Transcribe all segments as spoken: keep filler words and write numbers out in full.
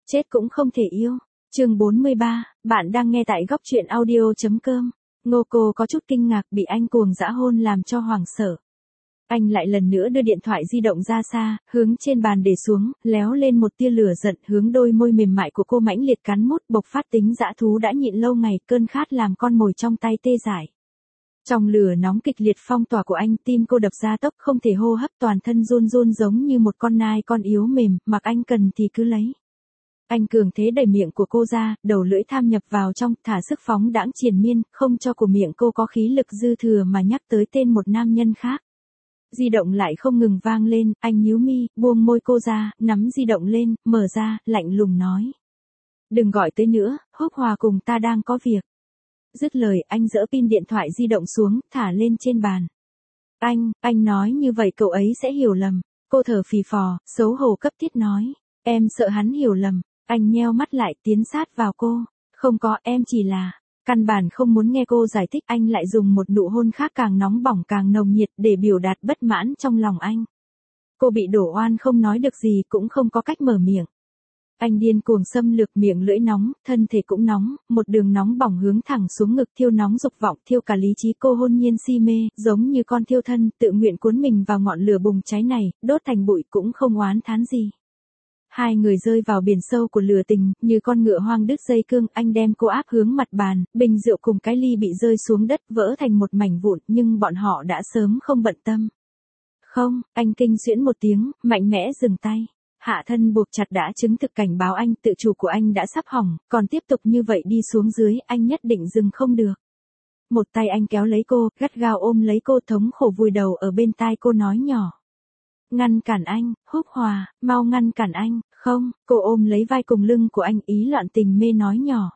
Chết cũng không thể yêu. Chương bốn mươi ba, bạn đang nghe tại góc truyện audio.com. Ngô Cô có chút kinh ngạc bị anh cuồng dã hôn làm cho hoảng sợ. Anh lại lần nữa đưa điện thoại di động ra xa, hướng trên bàn để xuống, léo lên một tia lửa giận hướng đôi môi mềm mại của cô mãnh liệt cắn mút, bộc phát tính dã thú đã nhịn lâu ngày, cơn khát làm con mồi trong tay tê dại. Trong lửa nóng kịch liệt phong tỏa của anh, tim cô đập ra tốc, không thể hô hấp, toàn thân run run giống như một con nai con yếu mềm, mặc anh cần thì cứ lấy. Anh cường thế đẩy miệng của cô ra, đầu lưỡi tham nhập vào trong, thả sức phóng đãng triền miên, không cho của miệng cô có khí lực dư thừa mà nhắc tới tên một nam nhân khác. Di động lại không ngừng vang lên, anh nhíu mi, buông môi cô ra, nắm di động lên, mở ra, lạnh lùng nói. Đừng gọi tới nữa, Húc Hòa cùng ta đang có việc. Dứt lời, anh giỡ pin điện thoại di động xuống, thả lên trên bàn. Anh, anh nói như vậy cậu ấy sẽ hiểu lầm. Cô thở phì phò, xấu hổ cấp thiết nói. Em sợ hắn hiểu lầm. Anh nheo mắt lại, tiến sát vào cô. Không có, em chỉ là... Căn bản không muốn nghe cô giải thích, anh lại dùng một nụ hôn khác càng nóng bỏng càng nồng nhiệt để biểu đạt bất mãn trong lòng anh. Cô bị đổ oan không nói được gì, cũng không có cách mở miệng. Anh điên cuồng xâm lược, miệng lưỡi nóng, thân thể cũng nóng, một đường nóng bỏng hướng thẳng xuống ngực, thiêu nóng dục vọng, thiêu cả lý trí cô, hôn nhiên si mê, giống như con thiêu thân, tự nguyện cuốn mình vào ngọn lửa bùng cháy này, đốt thành bụi cũng không oán thán gì. Hai người rơi vào biển sâu của lửa tình, như con ngựa hoang đứt dây cương, anh đem cô áp hướng mặt bàn, bình rượu cùng cái ly bị rơi xuống đất, vỡ thành một mảnh vụn, nhưng bọn họ đã sớm không bận tâm. Không, anh kinh xuyễn một tiếng, mạnh mẽ dừng tay. Hạ thân buộc chặt đã chứng thực cảnh báo anh, tự chủ của anh đã sắp hỏng, còn tiếp tục như vậy đi xuống dưới, anh nhất định dừng không được. Một tay anh kéo lấy cô, gắt gao ôm lấy cô, thống khổ vùi đầu ở bên tai cô nói nhỏ. Ngăn cản anh, Húc Hòa, mau ngăn cản anh, không, cô ôm lấy vai cùng lưng của anh, ý loạn tình mê nói nhỏ.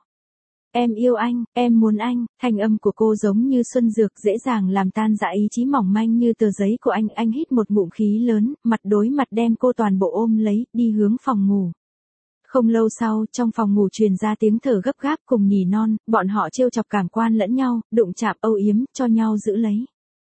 Em yêu anh, em muốn anh, thanh âm của cô giống như xuân dược, dễ dàng làm tan dã ý chí mỏng manh như tờ giấy của anh. Anh hít một ngụm khí lớn, mặt đối mặt đem cô toàn bộ ôm lấy, đi hướng phòng ngủ. Không lâu sau, trong phòng ngủ truyền ra tiếng thở gấp gáp cùng nhỉ non, bọn họ trêu chọc cảm quan lẫn nhau, đụng chạm âu yếm, cho nhau giữ lấy.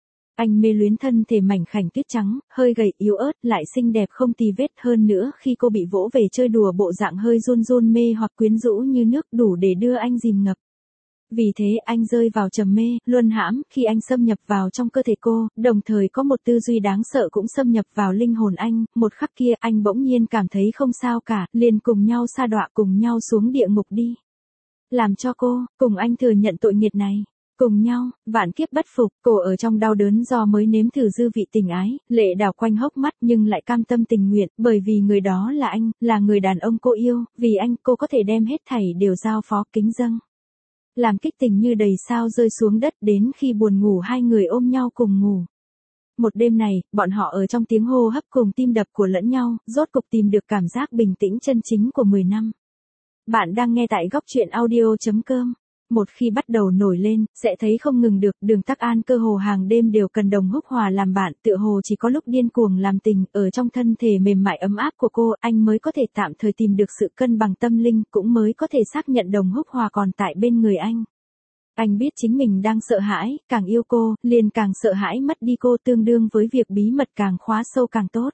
Anh mê luyến thân thể mảnh khảnh tuyết trắng, hơi gầy yếu ớt, lại xinh đẹp không tì vết, hơn nữa khi cô bị vỗ về chơi đùa bộ dạng hơi run run mê hoặc quyến rũ như nước, đủ để đưa anh dìm ngập. Vì thế anh rơi vào trầm mê, luân hãm, khi anh xâm nhập vào trong cơ thể cô, đồng thời có một tư duy đáng sợ cũng xâm nhập vào linh hồn anh, một khắc kia anh bỗng nhiên cảm thấy không sao cả, liền cùng nhau sa đọa, cùng nhau xuống địa ngục đi. Làm cho cô, cùng anh thừa nhận tội nghiệt này. Cùng nhau, vạn kiếp bất phục, cô ở trong đau đớn do mới nếm thử dư vị tình ái, lệ đảo quanh hốc mắt nhưng lại cam tâm tình nguyện, bởi vì người đó là anh, là người đàn ông cô yêu, vì anh cô có thể đem hết thảy đều giao phó, kính dâng. Làm kích tình như đầy sao rơi xuống đất, đến khi buồn ngủ hai người ôm nhau cùng ngủ. Một đêm này, bọn họ ở trong tiếng hô hấp cùng tim đập của lẫn nhau, rốt cục tìm được cảm giác bình tĩnh chân chính của mười năm. Bạn đang nghe tại góc truyện audio.com. Một khi bắt đầu nổi lên, sẽ thấy không ngừng được, Đường Tắc An cơ hồ hàng đêm đều cần Đồng Húc Hòa làm bạn, tựa hồ chỉ có lúc điên cuồng làm tình, ở trong thân thể mềm mại ấm áp của cô, anh mới có thể tạm thời tìm được sự cân bằng tâm linh, cũng mới có thể xác nhận Đồng Húc Hòa còn tại bên người anh. Anh biết chính mình đang sợ hãi, càng yêu cô, liền càng sợ hãi mất đi cô, tương đương với việc bí mật càng khóa sâu càng tốt.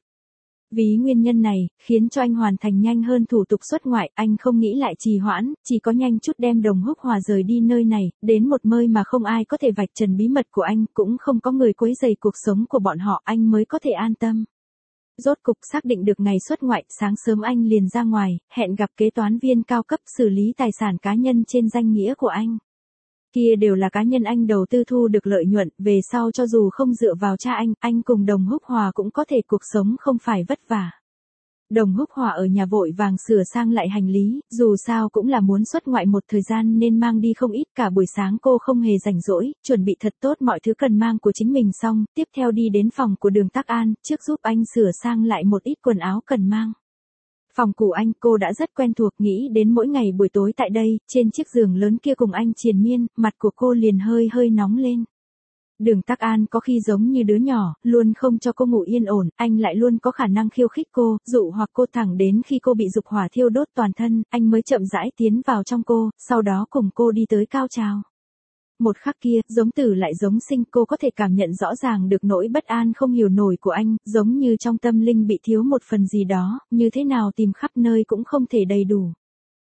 Vì nguyên nhân này, khiến cho anh hoàn thành nhanh hơn thủ tục xuất ngoại, anh không nghĩ lại trì hoãn, chỉ có nhanh chút đem Đồng Húc Hòa rời đi nơi này, đến một nơi mà không ai có thể vạch trần bí mật của anh, cũng không có người quấy rầy cuộc sống của bọn họ, anh mới có thể an tâm. Rốt cục xác định được ngày xuất ngoại, sáng sớm anh liền ra ngoài, hẹn gặp kế toán viên cao cấp xử lý tài sản cá nhân trên danh nghĩa của anh. Kia đều là cá nhân anh đầu tư thu được lợi nhuận, về sau cho dù không dựa vào cha anh, anh cùng Đồng Húc Hòa cũng có thể cuộc sống không phải vất vả. Đồng Húc Hòa ở nhà vội vàng sửa sang lại hành lý, dù sao cũng là muốn xuất ngoại một thời gian nên mang đi không ít, cả buổi sáng cô không hề rảnh rỗi, chuẩn bị thật tốt mọi thứ cần mang của chính mình xong, tiếp theo đi đến phòng của Đường Tắc An, trước giúp anh sửa sang lại một ít quần áo cần mang. Phòng của anh cô đã rất quen thuộc, nghĩ đến mỗi ngày buổi tối tại đây, trên chiếc giường lớn kia cùng anh triền miên, mặt của cô liền hơi hơi nóng lên. Đường Tắc An có khi giống như đứa nhỏ, luôn không cho cô ngủ yên ổn, anh lại luôn có khả năng khiêu khích cô, dụ hoặc cô thẳng đến khi cô bị dục hỏa thiêu đốt toàn thân, anh mới chậm rãi tiến vào trong cô, sau đó cùng cô đi tới cao trào. Một khắc kia, giống tử lại giống sinh, cô có thể cảm nhận rõ ràng được nỗi bất an không hiểu nổi của anh, giống như trong tâm linh bị thiếu một phần gì đó, như thế nào tìm khắp nơi cũng không thể đầy đủ.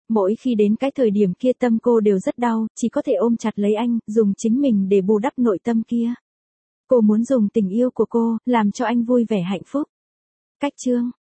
Mỗi khi đến cái thời điểm kia tâm cô đều rất đau, chỉ có thể ôm chặt lấy anh, dùng chính mình để bù đắp nội tâm kia. Cô muốn dùng tình yêu của cô, làm cho anh vui vẻ hạnh phúc. Cách chương